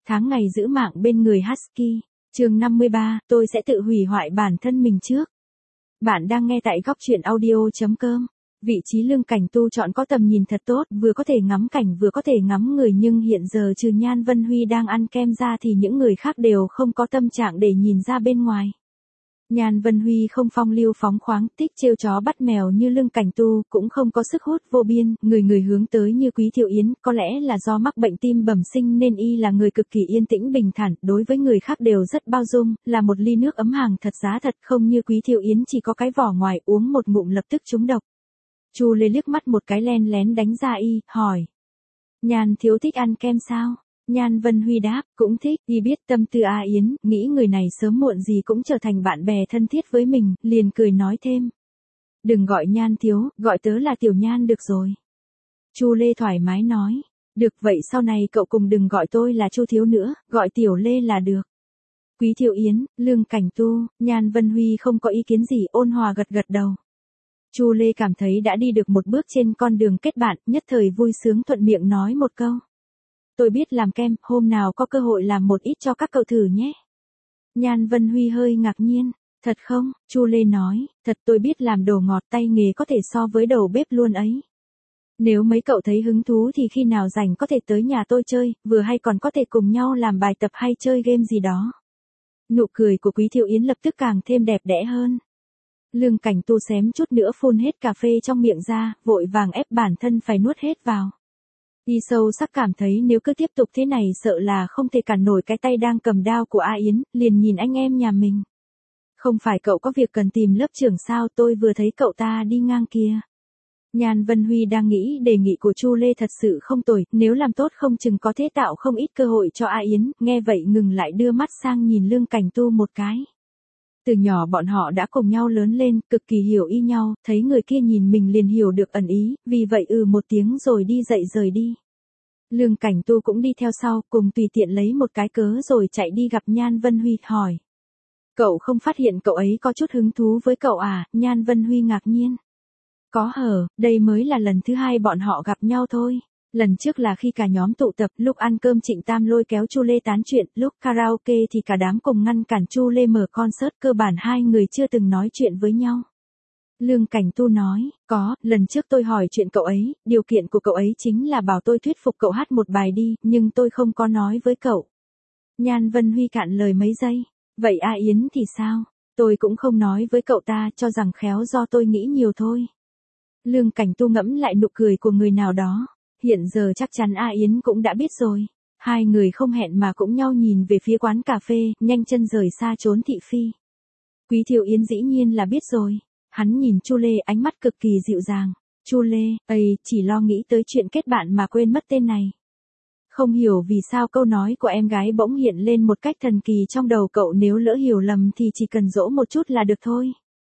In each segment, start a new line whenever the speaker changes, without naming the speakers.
Tháng ngày giữ mạng bên người Husky. Chương 53, tôi sẽ tự hủy hoại bản thân mình trước. Bạn đang nghe tại góc truyện audio.com. Vị trí Lương Cảnh Tu chọn có tầm nhìn thật tốt, vừa có thể ngắm cảnh vừa có thể ngắm người, nhưng hiện giờ trừ Nhan Vân Huy đang ăn kem ra thì những người khác đều không có tâm trạng để nhìn ra bên ngoài. Nhan Vân Huy không phong lưu phóng khoáng, thích trêu chó bắt mèo như Lương Cảnh Tu, cũng không có sức hút vô biên, người hướng tới như Quý Thiệu Yến, có lẽ là do mắc bệnh tim bẩm sinh nên y là người cực kỳ yên tĩnh bình thản, đối với người khác đều rất bao dung, là một ly nước ấm hàng thật giá thật, không như Quý Thiệu Yến chỉ có cái vỏ ngoài, uống một ngụm lập tức trúng độc. Chu Lê liếc mắt một cái len lén đánh ra y, hỏi: Nhan thiếu thích ăn kem sao? Nhan Vân Huy đáp, cũng thích, y biết tâm tư A Yến, nghĩ người này sớm muộn gì cũng trở thành bạn bè thân thiết với mình, liền cười nói thêm: Đừng gọi Nhan thiếu, gọi tớ là Tiểu Nhan được rồi. Chu Lê thoải mái nói: Được, vậy sau này cậu cùng đừng gọi tôi là Chu thiếu nữa, gọi Tiểu Lê là được. Quý Thiệu Yến, Lương Cảnh Tu, Nhan Vân Huy không có ý kiến gì, ôn hòa gật gật đầu. Chu Lê cảm thấy đã đi được một bước trên con đường kết bạn, nhất thời vui sướng thuận miệng nói một câu: Tôi biết làm kem, hôm nào có cơ hội làm một ít cho các cậu thử nhé. Nhan Vân Huy hơi ngạc nhiên: Thật không? Chu Lê nói: Thật, tôi biết làm đồ ngọt, tay nghề có thể so với đầu bếp luôn ấy. Nếu mấy cậu thấy hứng thú thì khi nào rảnh có thể tới nhà tôi chơi, vừa hay còn có thể cùng nhau làm bài tập hay chơi game gì đó. Nụ cười của Quý Thiệu Yến lập tức càng thêm đẹp đẽ hơn. Lương Cảnh Tu xém chút nữa phun hết cà phê trong miệng ra, vội vàng ép bản thân phải nuốt hết vào. Y sâu sắc cảm thấy nếu cứ tiếp tục thế này sợ là không thể cản nổi cái tay đang cầm đao của A Yến, liền nhìn anh em nhà mình. Không phải cậu có việc cần tìm lớp trưởng sao, tôi vừa thấy cậu ta đi ngang kia. Nhan Vân Huy đang nghĩ đề nghị của Chu Lê thật sự không tồi, nếu làm tốt không chừng có thể tạo không ít cơ hội cho A Yến, nghe vậy ngừng lại đưa mắt sang nhìn Lương Cảnh Tu một cái. Từ nhỏ bọn họ đã cùng nhau lớn lên, cực kỳ hiểu y nhau, thấy người kia nhìn mình liền hiểu được ẩn ý, vì vậy một tiếng rồi đi dậy rời đi. Lương Cảnh Tu cũng đi theo sau, cùng tùy tiện lấy một cái cớ rồi chạy đi gặp Nhan Vân Huy, hỏi: Cậu không phát hiện cậu ấy có chút hứng thú với cậu à? Nhan Vân Huy ngạc nhiên: Có hở, đây mới là lần thứ hai bọn họ gặp nhau thôi. Lần trước là khi cả nhóm tụ tập, lúc ăn cơm Trịnh Tam lôi kéo Chu Lê tán chuyện, lúc karaoke thì cả đám cùng ngăn cản Chu Lê mở concert, cơ bản hai người chưa từng nói chuyện với nhau. Lương Cảnh Tu nói: Có, lần trước tôi hỏi chuyện cậu ấy, điều kiện của cậu ấy chính là bảo tôi thuyết phục cậu hát một bài đi, nhưng tôi không có nói với cậu. Nhan Vân Huy cạn lời mấy giây: Vậy A Yến thì sao? Tôi cũng không nói với cậu ta, cho rằng khéo do tôi nghĩ nhiều thôi. Lương Cảnh Tu ngẫm lại nụ cười của người nào đó. Hiện giờ chắc chắn A Yến cũng đã biết rồi. Hai người không hẹn mà cũng nhau nhìn về phía quán cà phê, nhanh chân rời xa trốn thị phi. Quý Thiệu Yến dĩ nhiên là biết rồi. Hắn nhìn Chu Lê, ánh mắt cực kỳ dịu dàng. Chu Lê, chỉ lo nghĩ tới chuyện kết bạn mà quên mất tên này. Không hiểu vì sao câu nói của em gái bỗng hiện lên một cách thần kỳ trong đầu cậu, nếu lỡ hiểu lầm thì chỉ cần dỗ một chút là được thôi.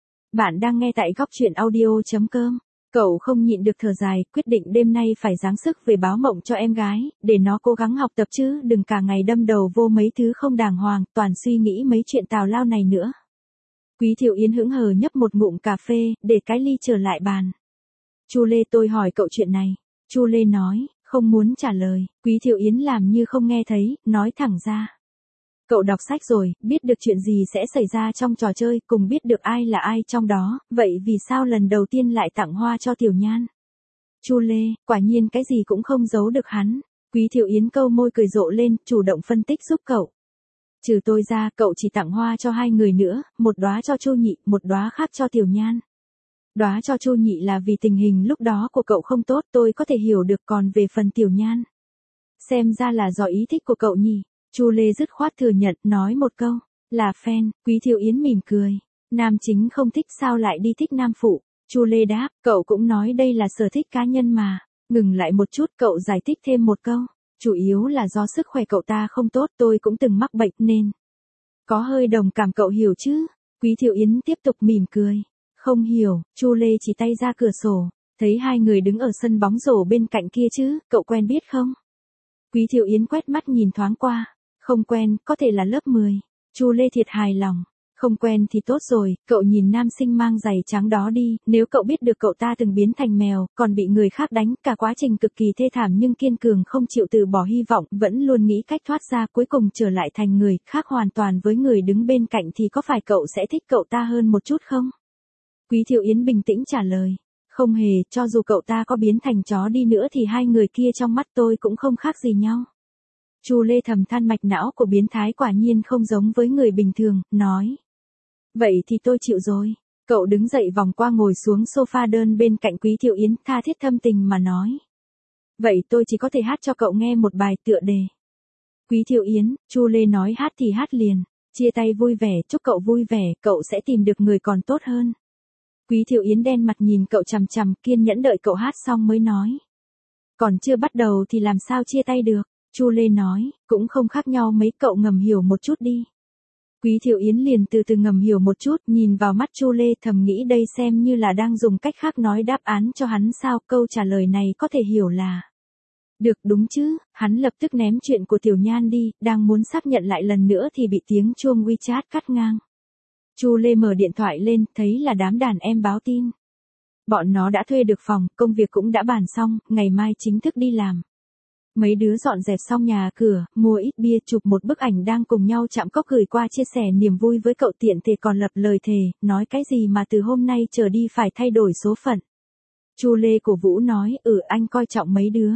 Bạn đang nghe tại góc truyện audio.com. Cậu không nhịn được thở dài, quyết định đêm nay phải giáng sức về báo mộng cho em gái, để nó cố gắng học tập chứ, đừng cả ngày đâm đầu vô mấy thứ không đàng hoàng, toàn suy nghĩ mấy chuyện tào lao này nữa. Quý Thiệu Yến hững hờ nhấp một ngụm cà phê, để cái ly trở lại bàn. Chu Lê, tôi hỏi cậu chuyện này. Chu Lê nói, không muốn trả lời. Quý Thiệu Yến làm như không nghe thấy, nói thẳng ra: Cậu đọc sách rồi, biết được chuyện gì sẽ xảy ra trong trò chơi, cùng biết được ai là ai trong đó, vậy vì sao lần đầu tiên lại tặng hoa cho Tiểu Nhan? Chu Lê, quả nhiên cái gì cũng không giấu được hắn. Quý Thiệu Yến câu môi cười rộ lên, chủ động phân tích giúp cậu. Trừ tôi ra, cậu chỉ tặng hoa cho hai người nữa, một đóa cho Chu Nhị, một đóa khác cho Tiểu Nhan. Đóa cho Chu Nhị là vì tình hình lúc đó của cậu không tốt, tôi có thể hiểu được, còn về phần Tiểu Nhan, xem ra là do ý thích của cậu nhỉ. Chu Lê dứt khoát thừa nhận, nói một câu: Là fan. Quý Thiệu Yến mỉm cười: Nam chính không thích sao lại đi thích nam phụ? Chu Lê đáp: Cậu cũng nói đây là sở thích cá nhân mà. Ngừng lại một chút, cậu giải thích thêm một câu: Chủ yếu là do sức khỏe cậu ta không tốt, tôi cũng từng mắc bệnh nên có hơi đồng cảm, cậu hiểu chứ? Quý Thiệu Yến tiếp tục mỉm cười: Không hiểu. Chu Lê chỉ tay ra cửa sổ, thấy hai người đứng ở sân bóng rổ bên cạnh kia chứ, cậu quen biết không? Quý Thiệu Yến quét mắt nhìn thoáng qua: Không quen, có thể là lớp 10. Chu Lê thiệt hài lòng: Không quen thì tốt rồi, cậu nhìn nam sinh mang giày trắng đó đi, nếu cậu biết được cậu ta từng biến thành mèo, còn bị người khác đánh, cả quá trình cực kỳ thê thảm nhưng kiên cường không chịu từ bỏ hy vọng, vẫn luôn nghĩ cách thoát ra, cuối cùng trở lại thành người khác hoàn toàn với người đứng bên cạnh thì có phải cậu sẽ thích cậu ta hơn một chút không? Quý Thiệu Yến bình tĩnh trả lời. Không hề, cho dù cậu ta có biến thành chó đi nữa thì hai người kia trong mắt tôi cũng không khác gì nhau. Chu Lê thầm than mạch não của biến thái quả nhiên không giống với người bình thường, nói. Vậy thì tôi chịu rồi. Cậu đứng dậy vòng qua ngồi xuống sofa đơn bên cạnh Quý Thiệu Yến, tha thiết thâm tình mà nói. Vậy tôi chỉ có thể hát cho cậu nghe một bài tựa đề. Quý Thiệu Yến, Chu Lê nói hát thì hát liền. Chia tay vui vẻ, chúc cậu vui vẻ, cậu sẽ tìm được người còn tốt hơn. Quý Thiệu Yến đen mặt nhìn cậu chằm chằm, kiên nhẫn đợi cậu hát xong mới nói. Còn chưa bắt đầu thì làm sao chia tay được? Chu Lê nói, cũng không khác nhau mấy, cậu ngầm hiểu một chút đi. Quý Thiệu Yến liền từ từ ngầm hiểu một chút, nhìn vào mắt Chu Lê thầm nghĩ đây xem như là đang dùng cách khác nói đáp án cho hắn sao, câu trả lời này có thể hiểu là. Được đúng chứ, hắn lập tức ném chuyện của Tiểu Nhan đi, đang muốn xác nhận lại lần nữa thì bị tiếng chuông WeChat cắt ngang. Chu Lê mở điện thoại lên, thấy là đám đàn em báo tin. Bọn nó đã thuê được phòng, công việc cũng đã bàn xong, ngày mai chính thức đi làm. Mấy đứa dọn dẹp xong nhà cửa, mua ít bia, chụp một bức ảnh đang cùng nhau chạm cốc gửi qua chia sẻ niềm vui với cậu, tiện thể còn lập lời thề, nói cái gì mà từ hôm nay trở đi phải thay đổi số phận. Chu Lê cổ vũ nói, anh coi trọng mấy đứa.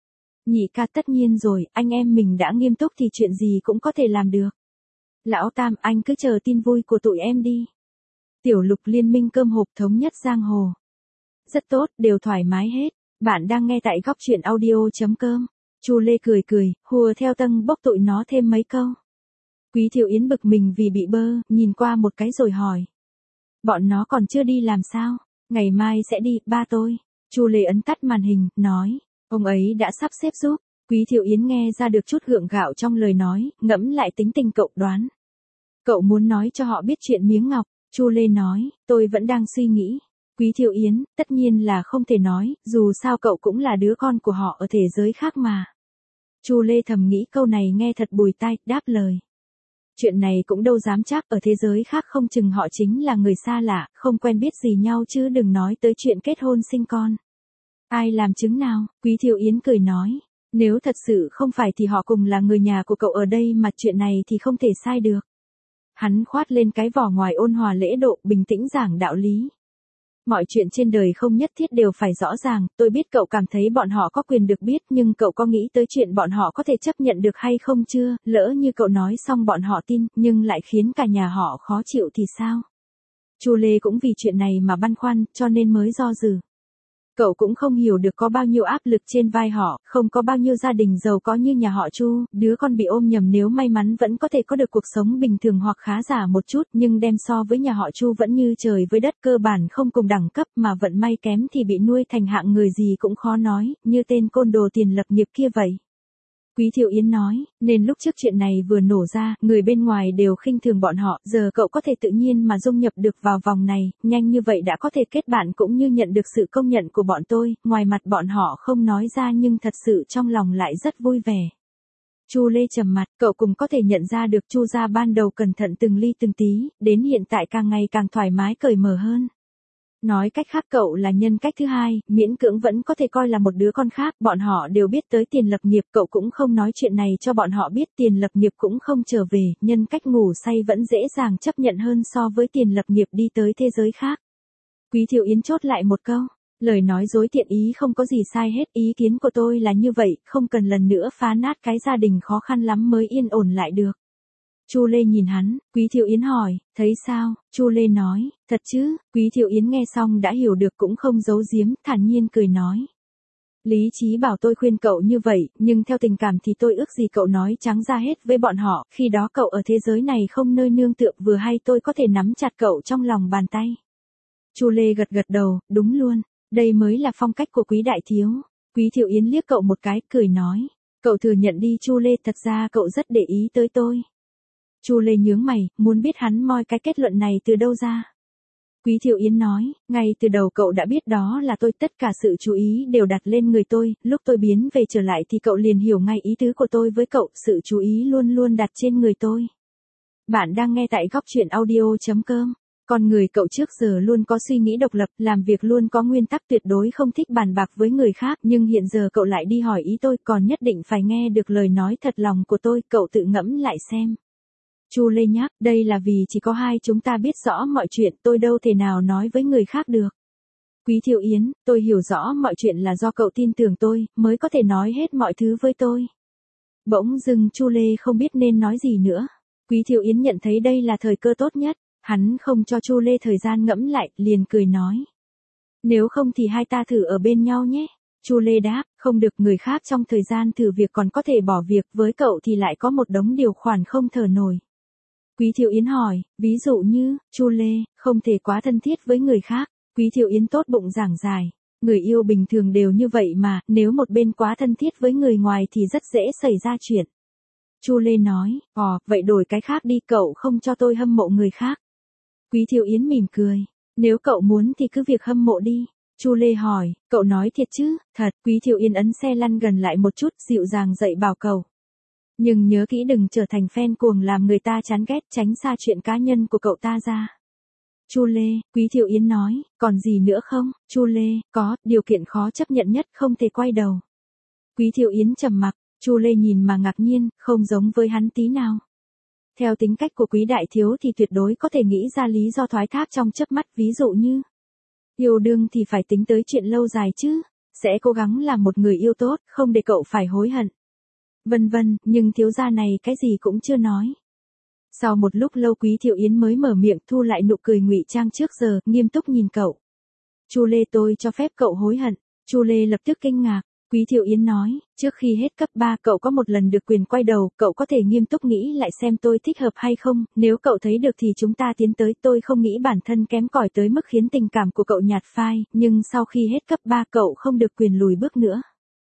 Nhị ca tất nhiên rồi, anh em mình đã nghiêm túc thì chuyện gì cũng có thể làm được. Lão Tam, anh cứ chờ tin vui của tụi em đi. Tiểu Lục liên minh cơm hộp thống nhất giang hồ. Rất tốt, đều thoải mái hết. Bạn đang nghe tại góc truyện audio.com. Chu Lê cười cười, hùa theo Tân bốc tụi nó thêm mấy câu. Quý Thiệu Yến bực mình vì bị bơ, nhìn qua một cái rồi hỏi. Bọn nó còn chưa đi làm sao? Ngày mai sẽ đi, ba tôi. Chu Lê ấn tắt màn hình, nói. Ông ấy đã sắp xếp giúp. Quý Thiệu Yến nghe ra được chút gượng gạo trong lời nói, ngẫm lại tính tình cậu đoán. Cậu muốn nói cho họ biết chuyện miếng ngọc. Chu Lê nói, tôi vẫn đang suy nghĩ. Quý Thiệu Yến, tất nhiên là không thể nói, dù sao cậu cũng là đứa con của họ ở thể giới khác mà. Chu Lê thầm nghĩ câu này nghe thật bùi tai, đáp lời. Chuyện này cũng đâu dám chắc, ở thế giới khác không chừng họ chính là người xa lạ, không quen biết gì nhau chứ đừng nói tới chuyện kết hôn sinh con. Ai làm chứng nào? Quý Thiệu Yến cười nói. Nếu thật sự không phải thì họ cùng là người nhà của cậu ở đây mà chuyện này thì không thể sai được. Hắn khoát lên cái vỏ ngoài ôn hòa lễ độ, bình tĩnh giảng đạo lý. Mọi chuyện trên đời không nhất thiết đều phải rõ ràng, tôi biết cậu cảm thấy bọn họ có quyền được biết nhưng cậu có nghĩ tới chuyện bọn họ có thể chấp nhận được hay không chưa, lỡ như cậu nói xong bọn họ tin, nhưng lại khiến cả nhà họ khó chịu thì sao? Chu Lê cũng vì chuyện này mà băn khoăn, cho nên mới do dự. Cậu cũng không hiểu được có bao nhiêu áp lực trên vai họ, không có bao nhiêu gia đình giàu có như nhà họ Chu, đứa con bị ôm nhầm nếu may mắn vẫn có thể có được cuộc sống bình thường hoặc khá giả một chút, nhưng đem so với nhà họ Chu vẫn như trời với đất, cơ bản không cùng đẳng cấp, mà vận may kém thì bị nuôi thành hạng người gì cũng khó nói, như tên côn đồ tiền lập nghiệp kia vậy. Quý Thiệu Yến nói, nên lúc trước chuyện này vừa nổ ra, người bên ngoài đều khinh thường bọn họ, giờ cậu có thể tự nhiên mà dung nhập được vào vòng này, nhanh như vậy đã có thể kết bạn cũng như nhận được sự công nhận của bọn tôi, ngoài mặt bọn họ không nói ra nhưng thật sự trong lòng lại rất vui vẻ. Chu Lê trầm mặt, cậu cũng có thể nhận ra được Chu gia ban đầu cẩn thận từng ly từng tí, đến hiện tại càng ngày càng thoải mái cởi mở hơn. Nói cách khác cậu là nhân cách thứ hai, miễn cưỡng vẫn có thể coi là một đứa con khác, bọn họ đều biết tới Tiền Lập Nghiệp, cậu cũng không nói chuyện này cho bọn họ biết, Tiền Lập Nghiệp cũng không trở về, nhân cách ngủ say vẫn dễ dàng chấp nhận hơn so với Tiền Lập Nghiệp đi tới thế giới khác. Quý Thiệu Yến chốt lại một câu, lời nói dối thiện ý không có gì sai hết, ý kiến của tôi là như vậy, không cần lần nữa phá nát cái gia đình khó khăn lắm mới yên ổn lại được. Chu Lê nhìn hắn, Quý Thiệu Yến hỏi, thấy sao? Chu Lê nói, thật chứ? Quý Thiệu Yến nghe xong đã hiểu được cũng không giấu giếm, thản nhiên cười nói. Lý trí bảo tôi khuyên cậu như vậy, nhưng theo tình cảm thì tôi ước gì cậu nói trắng ra hết với bọn họ, khi đó cậu ở thế giới này không nơi nương tựa, vừa hay tôi có thể nắm chặt cậu trong lòng bàn tay. Chu Lê gật gật đầu, đúng luôn, đây mới là phong cách của Quý đại thiếu. Quý Thiệu Yến liếc cậu một cái, cười nói, cậu thừa nhận đi Chu Lê, thật ra cậu rất để ý tới tôi. Chu Lê nhướng mày, muốn biết hắn moi cái kết luận này từ đâu ra. Quý Thiệu Yến nói, ngay từ đầu cậu đã biết đó là tôi, tất cả sự chú ý đều đặt lên người tôi, lúc tôi biến về trở lại thì cậu liền hiểu ngay ý tứ của tôi với cậu, sự chú ý luôn luôn đặt trên người tôi. Bạn đang nghe tại góc chuyện audio.com. Con người cậu trước giờ luôn có suy nghĩ độc lập, làm việc luôn có nguyên tắc tuyệt đối không thích bàn bạc với người khác, nhưng hiện giờ cậu lại đi hỏi ý tôi, còn nhất định phải nghe được lời nói thật lòng của tôi, cậu tự ngẫm lại xem. Chu Lê nhắc, đây là vì chỉ có hai chúng ta biết rõ mọi chuyện, tôi đâu thể nào nói với người khác được. Quý Thiệu Yến, tôi hiểu rõ mọi chuyện là do cậu tin tưởng tôi, mới có thể nói hết mọi thứ với tôi. Bỗng dưng Chu Lê không biết nên nói gì nữa. Quý Thiệu Yến nhận thấy đây là thời cơ tốt nhất, hắn không cho Chu Lê thời gian ngẫm lại, liền cười nói. Nếu không thì hai ta thử ở bên nhau nhé. Chu Lê đáp, không được, người khác trong thời gian thử việc còn có thể bỏ việc, với cậu thì lại có một đống điều khoản không thở nổi. Quý Thiệu Yến hỏi, ví dụ như, Chu Lê, không thể quá thân thiết với người khác. Quý Thiệu Yến tốt bụng giảng giải. Người yêu bình thường đều như vậy mà, nếu một bên quá thân thiết với người ngoài thì rất dễ xảy ra chuyện. Chu Lê nói, vậy đổi cái khác đi, cậu không cho tôi hâm mộ người khác. Quý Thiệu Yến mỉm cười, nếu cậu muốn thì cứ việc hâm mộ đi. Chu Lê hỏi, cậu nói thiệt chứ? Thật. Quý Thiệu Yến ấn xe lăn gần lại một chút, dịu dàng dạy bảo cậu. Nhưng nhớ kỹ đừng trở thành fan cuồng làm người ta chán ghét, tránh xa chuyện cá nhân của cậu ta ra. Chu Lê, Quý Thiệu Yến nói, còn gì nữa không? Chu Lê, có, điều kiện khó chấp nhận nhất, không thể quay đầu. Quý Thiệu Yến trầm mặc, Chu Lê nhìn mà ngạc nhiên, không giống với hắn tí nào. Theo tính cách của Quý đại thiếu thì tuyệt đối có thể nghĩ ra lý do thoái thác trong chớp mắt, ví dụ như yêu đương thì phải tính tới chuyện lâu dài chứ, sẽ cố gắng làm một người yêu tốt, không để cậu phải hối hận. Vân vân, nhưng thiếu gia này cái gì cũng chưa nói. Sau một lúc lâu Quý Thiệu Yến mới mở miệng, thu lại nụ cười ngụy trang trước giờ, nghiêm túc nhìn cậu. Chu Lê, tôi cho phép cậu hối hận. Chu Lê lập tức kinh ngạc. Quý Thiệu Yến nói, trước khi hết cấp 3 cậu có một lần được quyền quay đầu, cậu có thể nghiêm túc nghĩ lại xem tôi thích hợp hay không, nếu cậu thấy được thì chúng ta tiến tới, tôi không nghĩ bản thân kém cỏi tới mức khiến tình cảm của cậu nhạt phai, nhưng sau khi hết cấp 3 cậu không được quyền lùi bước nữa.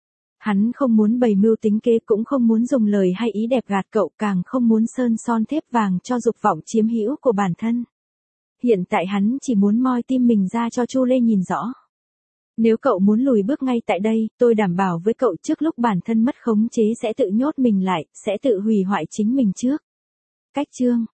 Hắn không muốn bày mưu tính kế, cũng không muốn dùng lời hay ý đẹp gạt cậu, càng không muốn sơn son thép vàng cho dục vọng chiếm hữu của bản thân. Hiện tại hắn chỉ muốn moi tim mình ra cho Chu Lê nhìn rõ. Nếu cậu muốn lùi bước ngay tại đây, tôi đảm bảo với cậu trước lúc bản thân mất khống chế sẽ tự nhốt mình lại, sẽ tự hủy hoại chính mình trước. Cách chương